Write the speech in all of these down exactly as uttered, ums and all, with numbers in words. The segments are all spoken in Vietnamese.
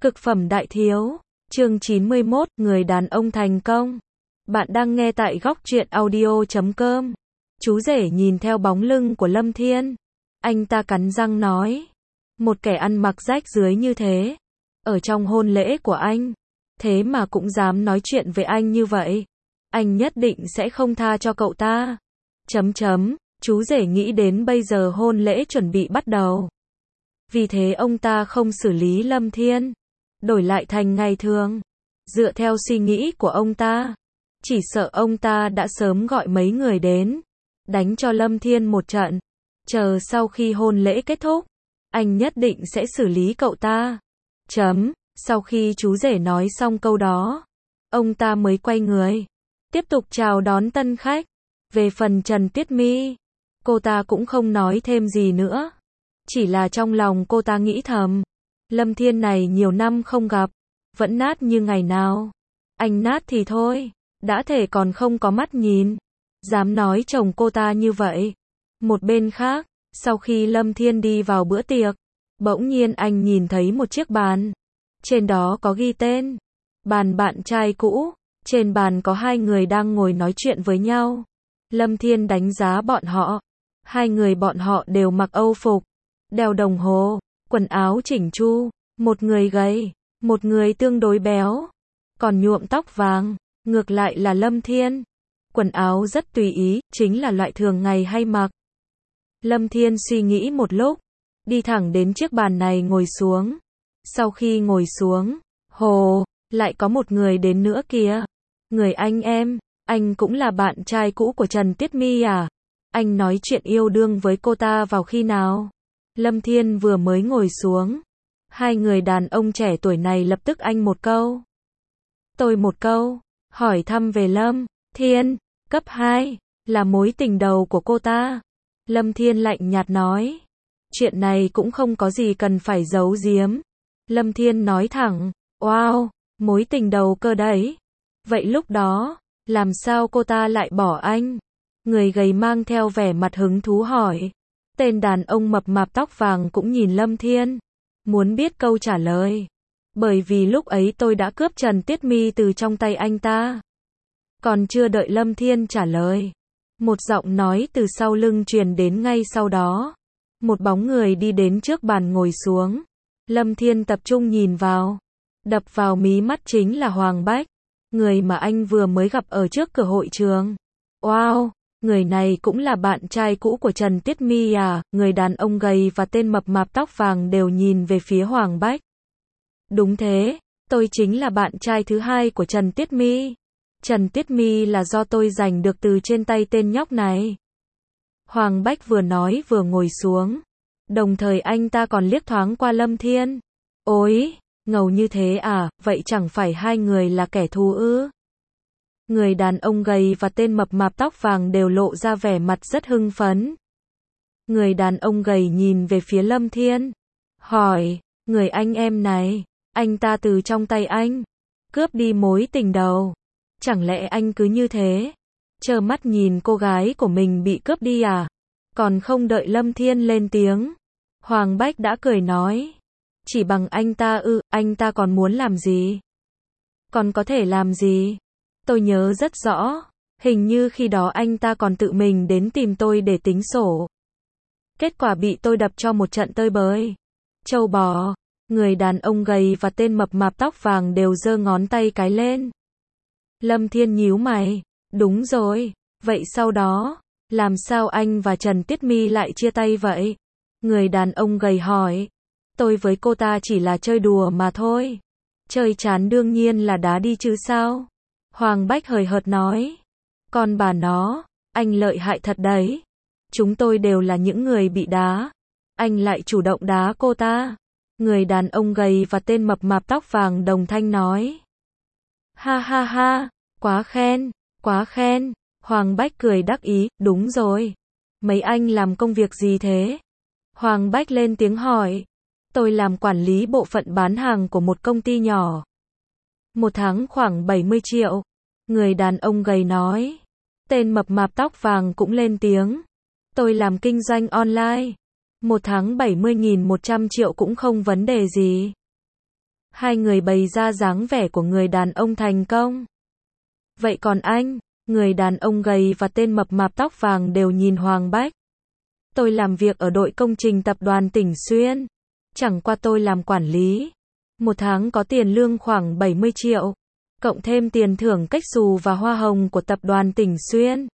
Cực phẩm đại thiếu, chương chín mươi mốt, người đàn ông thành công. Bạn đang nghe tại góc truyện audio chấm com. Chú rể nhìn theo bóng lưng của Lâm Thiên. Anh ta cắn răng nói. Một kẻ ăn mặc rách rưới như thế. Ở trong hôn lễ của anh. Thế mà cũng dám nói chuyện với anh như vậy. Anh nhất định sẽ không tha cho cậu ta. Chấm chấm, chú rể nghĩ đến bây giờ hôn lễ chuẩn bị bắt đầu. Vì thế ông ta không xử lý Lâm Thiên. Đổi lại thành ngày thường. Dựa theo suy nghĩ của ông ta. Chỉ sợ ông ta đã sớm gọi mấy người đến. Đánh cho Lâm Thiên một trận. Chờ sau khi hôn lễ kết thúc. Anh nhất định sẽ xử lý cậu ta. Chấm. Sau khi chú rể nói xong câu đó. Ông ta mới quay người. Tiếp tục chào đón tân khách. Về phần Trần Tuyết My. Cô ta cũng không nói thêm gì nữa. Chỉ là trong lòng cô ta nghĩ thầm. Lâm Thiên này nhiều năm không gặp. Vẫn nát như ngày nào. Anh nát thì thôi. Đã thể còn không có mắt nhìn. Dám nói chồng cô ta như vậy. Một bên khác. Sau khi Lâm Thiên đi vào bữa tiệc. Bỗng nhiên anh nhìn thấy một chiếc bàn. Trên đó có ghi tên. Bàn bạn trai cũ. Trên bàn có hai người đang ngồi nói chuyện với nhau. Lâm Thiên đánh giá bọn họ. Hai người bọn họ đều mặc âu phục. Đeo đồng hồ. Quần áo chỉnh chu. Một người gầy. Một người tương đối béo. Còn nhuộm tóc vàng. Ngược lại là Lâm Thiên. Quần áo rất tùy ý. Chính là loại thường ngày hay mặc. Lâm Thiên suy nghĩ một lúc. Đi thẳng đến chiếc bàn này ngồi xuống. Sau khi ngồi xuống. Hồ. Lại có một người đến nữa kìa. Người anh em. Anh cũng là bạn trai cũ của Trần Tuyết My à? Anh nói chuyện yêu đương với cô ta vào khi nào? Lâm Thiên vừa mới ngồi xuống. Hai người đàn ông trẻ tuổi này lập tức anh một câu. Tôi một câu. Hỏi thăm về Lâm Thiên. Cấp hai. Là mối tình đầu của cô ta. Lâm Thiên lạnh nhạt nói. Chuyện này cũng không có gì cần phải giấu giếm. Lâm Thiên nói thẳng. Wow, mối tình đầu cơ đấy. Vậy lúc đó, làm sao cô ta lại bỏ anh? Người gầy mang theo vẻ mặt hứng thú hỏi. Tên đàn ông mập mạp tóc vàng cũng nhìn Lâm Thiên. Muốn biết câu trả lời. Bởi vì lúc ấy tôi đã cướp Trần Tuyết My từ trong tay anh ta. Còn chưa đợi Lâm Thiên trả lời. Một giọng nói từ sau lưng truyền đến ngay sau đó. Một bóng người đi đến trước bàn ngồi xuống. Lâm Thiên tập trung nhìn vào. Đập vào mí mắt chính là Hoàng Bách. Người mà anh vừa mới gặp ở trước cửa hội trường. Wow, người này cũng là bạn trai cũ của Trần Tuyết My à? Người đàn ông gầy và tên mập mạp tóc vàng đều nhìn về phía Hoàng Bách. Đúng thế, tôi chính là bạn trai thứ hai của Trần Tuyết My. Trần Tuyết My là do tôi giành được từ trên tay tên nhóc này. Hoàng Bách vừa nói vừa ngồi xuống. Đồng thời anh ta còn liếc thoáng qua Lâm Thiên. Ôi, ngầu như thế à, vậy chẳng phải hai người là kẻ thù ư? Người đàn ông gầy và tên mập mạp tóc vàng đều lộ ra vẻ mặt rất hưng phấn. Người đàn ông gầy nhìn về phía Lâm Thiên. Hỏi, người anh em này, anh ta từ trong tay anh cướp đi mối tình đầu. Chẳng lẽ anh cứ như thế, trơ mắt nhìn cô gái của mình bị cướp đi à? Còn không đợi Lâm Thiên lên tiếng. Hoàng Bách đã cười nói. Chỉ bằng anh ta ư, anh ta còn muốn làm gì? Còn có thể làm gì? Tôi nhớ rất rõ. Hình như khi đó anh ta còn tự mình đến tìm tôi để tính sổ. Kết quả bị tôi đập cho một trận tơi bời. Trâu bò. Người đàn ông gầy và tên mập mạp tóc vàng đều giơ ngón tay cái lên. Lâm Thiên nhíu mày. Đúng rồi. Vậy sau đó, làm sao anh và Trần Tuyết My lại chia tay vậy? Người đàn ông gầy hỏi. Tôi với cô ta chỉ là chơi đùa mà thôi. Chơi chán đương nhiên là đá đi chứ sao? Hoàng Bách hời hợt nói. Còn bà nó, anh lợi hại thật đấy. Chúng tôi đều là những người bị đá. Anh lại chủ động đá cô ta. Người đàn ông gầy và tên mập mạp tóc vàng đồng thanh nói. Ha ha ha, quá khen, quá khen. Hoàng Bách cười đắc ý, đúng rồi. Mấy anh làm công việc gì thế? Hoàng Bách lên tiếng hỏi. Tôi làm quản lý bộ phận bán hàng của một công ty nhỏ. Một tháng khoảng bảy mươi triệu. Người đàn ông gầy nói. Tên mập mạp tóc vàng cũng lên tiếng. Tôi làm kinh doanh online. Một tháng bảy mươi nghìn một trăm triệu cũng không vấn đề gì. Hai người bày ra dáng vẻ của người đàn ông thành công. Vậy còn anh? Người đàn ông gầy và tên mập mạp tóc vàng đều nhìn Hoàng Bách. Tôi làm việc ở đội công trình tập đoàn Tỉnh Xuyên. Chẳng qua tôi làm quản lý. Một tháng có tiền lương khoảng bảy mươi triệu. Cộng thêm tiền thưởng cách xù và hoa hồng của tập đoàn Tỉnh Xuyên.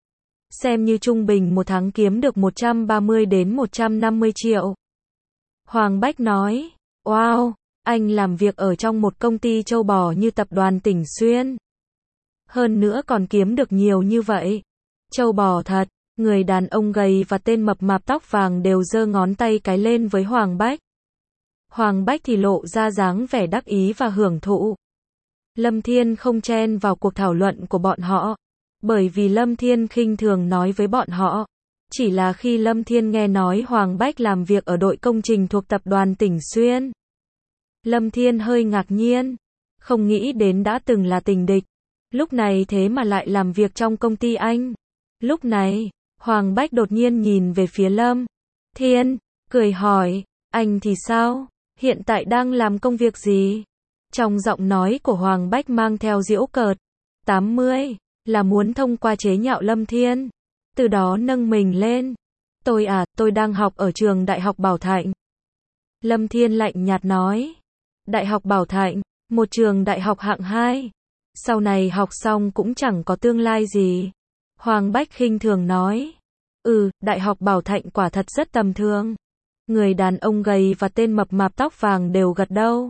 Xem như trung bình một tháng kiếm được một trăm ba mươi đến một trăm năm mươi triệu. Hoàng Bách nói, wow, anh làm việc ở trong một công ty trâu bò như tập đoàn Tỉnh Xuyên. Hơn nữa còn kiếm được nhiều như vậy. Trâu bò thật. Người đàn ông gầy và tên mập mạp tóc vàng đều giơ ngón tay cái lên với Hoàng Bách. Hoàng Bách thì lộ ra dáng vẻ đắc ý và hưởng thụ. Lâm Thiên không chen vào cuộc thảo luận của bọn họ. Bởi vì Lâm Thiên khinh thường nói với bọn họ. Chỉ là khi Lâm Thiên nghe nói Hoàng Bách làm việc ở đội công trình thuộc tập đoàn Tỉnh Xuyên. Lâm Thiên hơi ngạc nhiên. Không nghĩ đến đã từng là tình địch. Lúc này thế mà lại làm việc trong công ty anh. Lúc này, Hoàng Bách đột nhiên nhìn về phía Lâm Thiên, cười hỏi, anh thì sao? Hiện tại đang làm công việc gì? Trong giọng nói của Hoàng Bách mang theo giễu cợt. tám mươi, là muốn thông qua chế nhạo Lâm Thiên. Từ đó nâng mình lên. Tôi à, tôi đang học ở trường Đại học Bảo Thạnh. Lâm Thiên lạnh nhạt nói. Đại học Bảo Thạnh, một trường đại học hạng hai. Sau này học xong cũng chẳng có tương lai gì. Hoàng Bách khinh thường nói. Ừ, Đại học Bảo Thạnh quả thật rất tầm thường. Người đàn ông gầy và tên mập mạp tóc vàng đều gật đầu.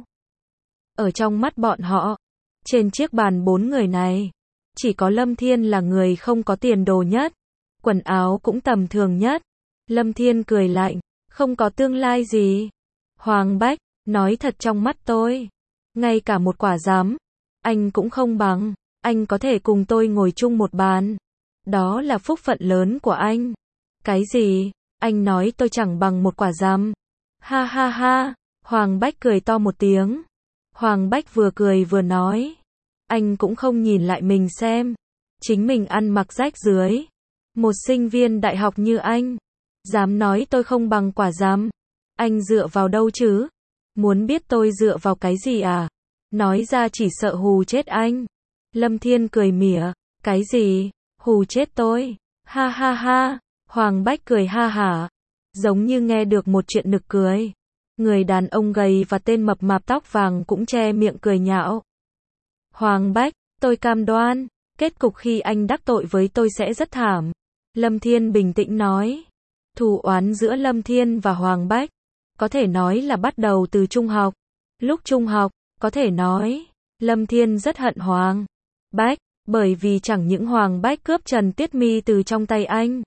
Ở trong mắt bọn họ, trên chiếc bàn bốn người này, chỉ có Lâm Thiên là người không có tiền đồ nhất. Quần áo cũng tầm thường nhất. Lâm Thiên cười lạnh. Không có tương lai gì. Hoàng Bách, nói thật trong mắt tôi. Ngay cả một quả giám. Anh cũng không bằng. Anh có thể cùng tôi ngồi chung một bàn. Đó là phúc phận lớn của anh. Cái gì? Anh nói tôi chẳng bằng một quả giám. Ha ha ha. Hoàng Bách cười to một tiếng. Hoàng Bách vừa cười vừa nói. Anh cũng không nhìn lại mình xem. Chính mình ăn mặc rách rưới. Một sinh viên đại học như anh. Dám nói tôi không bằng quả giám. Anh dựa vào đâu chứ? Muốn biết tôi dựa vào cái gì à? Nói ra chỉ sợ hù chết anh. Lâm Thiên cười mỉa. Cái gì? Hù chết tôi? Ha ha ha. Hoàng Bách cười ha hả. Giống như nghe được một chuyện nực cười. Người đàn ông gầy và tên mập mạp tóc vàng cũng che miệng cười nhạo. Hoàng Bách, tôi cam đoan, kết cục khi anh đắc tội với tôi sẽ rất thảm. Lâm Thiên bình tĩnh nói. Thù oán giữa Lâm Thiên và Hoàng Bách, có thể nói là bắt đầu từ trung học. Lúc trung học, có thể nói, Lâm Thiên rất hận Hoàng Bách, bởi vì chẳng những Hoàng Bách cướp Trần Tiết Mi từ trong tay anh.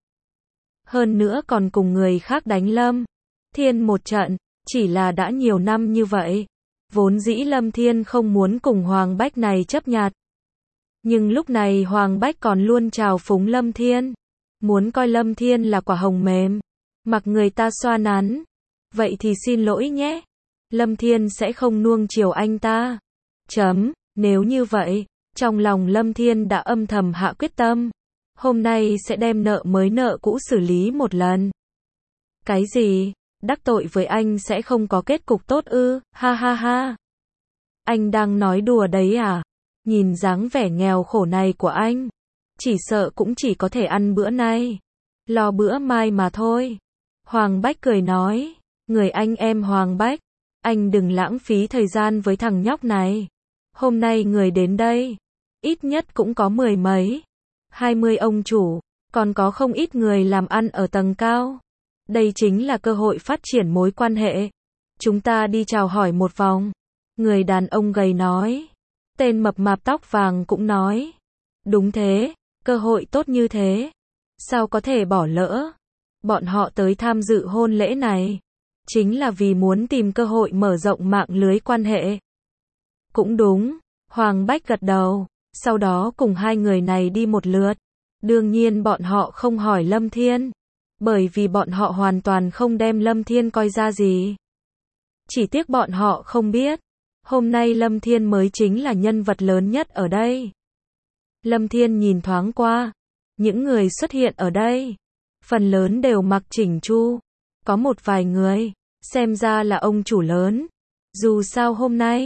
Hơn nữa còn cùng người khác đánh Lâm Thiên một trận, chỉ là đã nhiều năm như vậy. Vốn dĩ Lâm Thiên không muốn cùng Hoàng Bách này chấp nhặt. Nhưng lúc này Hoàng Bách còn luôn trào phúng Lâm Thiên. Muốn coi Lâm Thiên là quả hồng mềm. Mặc người ta xoa nắn. Vậy thì xin lỗi nhé. Lâm Thiên sẽ không nuông chiều anh ta. Chấm, nếu như vậy, trong lòng Lâm Thiên đã âm thầm hạ quyết tâm. Hôm nay sẽ đem nợ mới nợ cũ xử lý một lần. Cái gì? Đắc tội với anh sẽ không có kết cục tốt ư? Ha ha ha. Anh đang nói đùa đấy à? Nhìn dáng vẻ nghèo khổ này của anh, chỉ sợ cũng chỉ có thể ăn bữa nay, lo bữa mai mà thôi. Hoàng Bách cười nói, người anh em Hoàng Bách, anh đừng lãng phí thời gian với thằng nhóc này. Hôm nay người đến đây, ít nhất cũng có mười mấy, hai mươi ông chủ, còn có không ít người làm ăn ở tầng cao. Đây chính là cơ hội phát triển mối quan hệ. Chúng ta đi chào hỏi một vòng. Người đàn ông gầy nói. Tên mập mạp tóc vàng cũng nói. Đúng thế, cơ hội tốt như thế. Sao có thể bỏ lỡ? Bọn họ tới tham dự hôn lễ này, chính là vì muốn tìm cơ hội mở rộng mạng lưới quan hệ. Cũng đúng, Hoàng Bách gật đầu, sau đó cùng hai người này đi một lượt. Đương nhiên bọn họ không hỏi Lâm Thiên, bởi vì bọn họ hoàn toàn không đem Lâm Thiên coi ra gì. Chỉ tiếc bọn họ không biết, hôm nay Lâm Thiên mới chính là nhân vật lớn nhất ở đây. Lâm Thiên nhìn thoáng qua, những người xuất hiện ở đây, phần lớn đều mặc chỉnh chu, có một vài người, xem ra là ông chủ lớn. Dù sao hôm nay,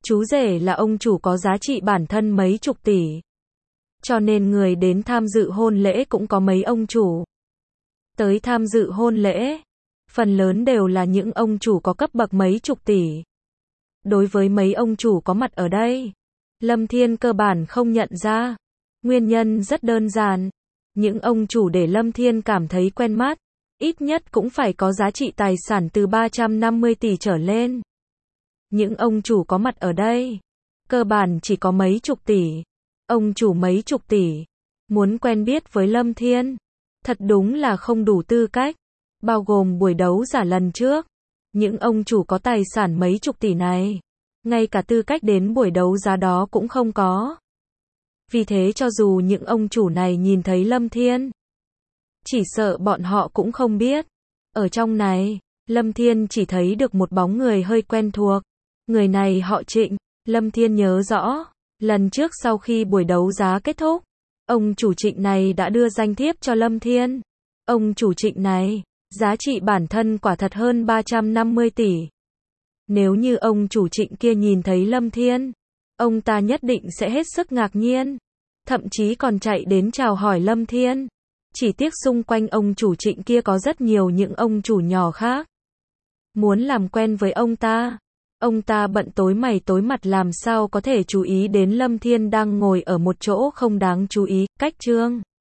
Chú rể là ông chủ có giá trị bản thân mấy chục tỷ. Cho nên người đến tham dự hôn lễ cũng có mấy ông chủ. Tới tham dự hôn lễ, phần lớn đều là những ông chủ có cấp bậc mấy chục tỷ. Đối với mấy ông chủ có mặt ở đây, Lâm Thiên cơ bản không nhận ra. Nguyên nhân rất đơn giản. Những ông chủ để Lâm Thiên cảm thấy quen mắt, ít nhất cũng phải có giá trị tài sản từ ba trăm năm mươi tỷ trở lên. Những ông chủ có mặt ở đây, cơ bản chỉ có mấy chục tỷ. Ông chủ mấy chục tỷ, muốn quen biết với Lâm Thiên, thật đúng là không đủ tư cách. Bao gồm buổi đấu giả lần trước, những ông chủ có tài sản mấy chục tỷ này, ngay cả tư cách đến buổi đấu giá đó cũng không có. Vì thế cho dù những ông chủ này nhìn thấy Lâm Thiên, chỉ sợ bọn họ cũng không biết. Ở trong này, Lâm Thiên chỉ thấy được một bóng người hơi quen thuộc. Người này họ Trịnh. Lâm Thiên nhớ rõ, lần trước sau khi buổi đấu giá kết thúc, ông chủ Trịnh này đã đưa danh thiếp cho Lâm Thiên. Ông chủ Trịnh này, giá trị bản thân quả thật hơn ba trăm năm mươi tỷ. Nếu như ông chủ Trịnh kia nhìn thấy Lâm Thiên, ông ta nhất định sẽ hết sức ngạc nhiên, thậm chí còn chạy đến chào hỏi Lâm Thiên. Chỉ tiếc xung quanh ông chủ Trịnh kia có rất nhiều những ông chủ nhỏ khác. Muốn làm quen với ông ta, ông ta bận tối mày tối mặt làm sao có thể chú ý đến Lâm Thiên đang ngồi ở một chỗ không đáng chú ý. Cách chương